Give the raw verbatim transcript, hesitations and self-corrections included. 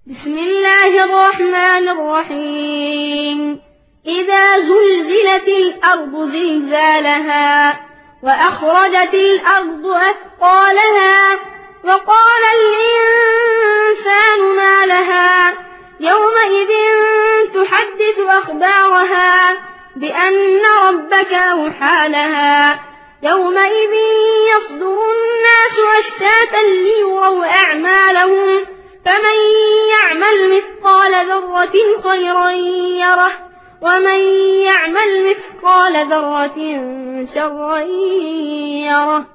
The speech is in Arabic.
بسم الله الرحمن الرحيم إذا زلزلت الأرض زلزالها وأخرجت الأرض أثقالها وقال الإنسان ما لها يومئذ تحدث أخبارها بأن ربك أوحى لها يومئذ يصدر الناس أشتاتا ليروا أعمالهم فمن يعمل مثقال ذرة خيرا يره ومن يعمل مثقال ذرة شرا يره.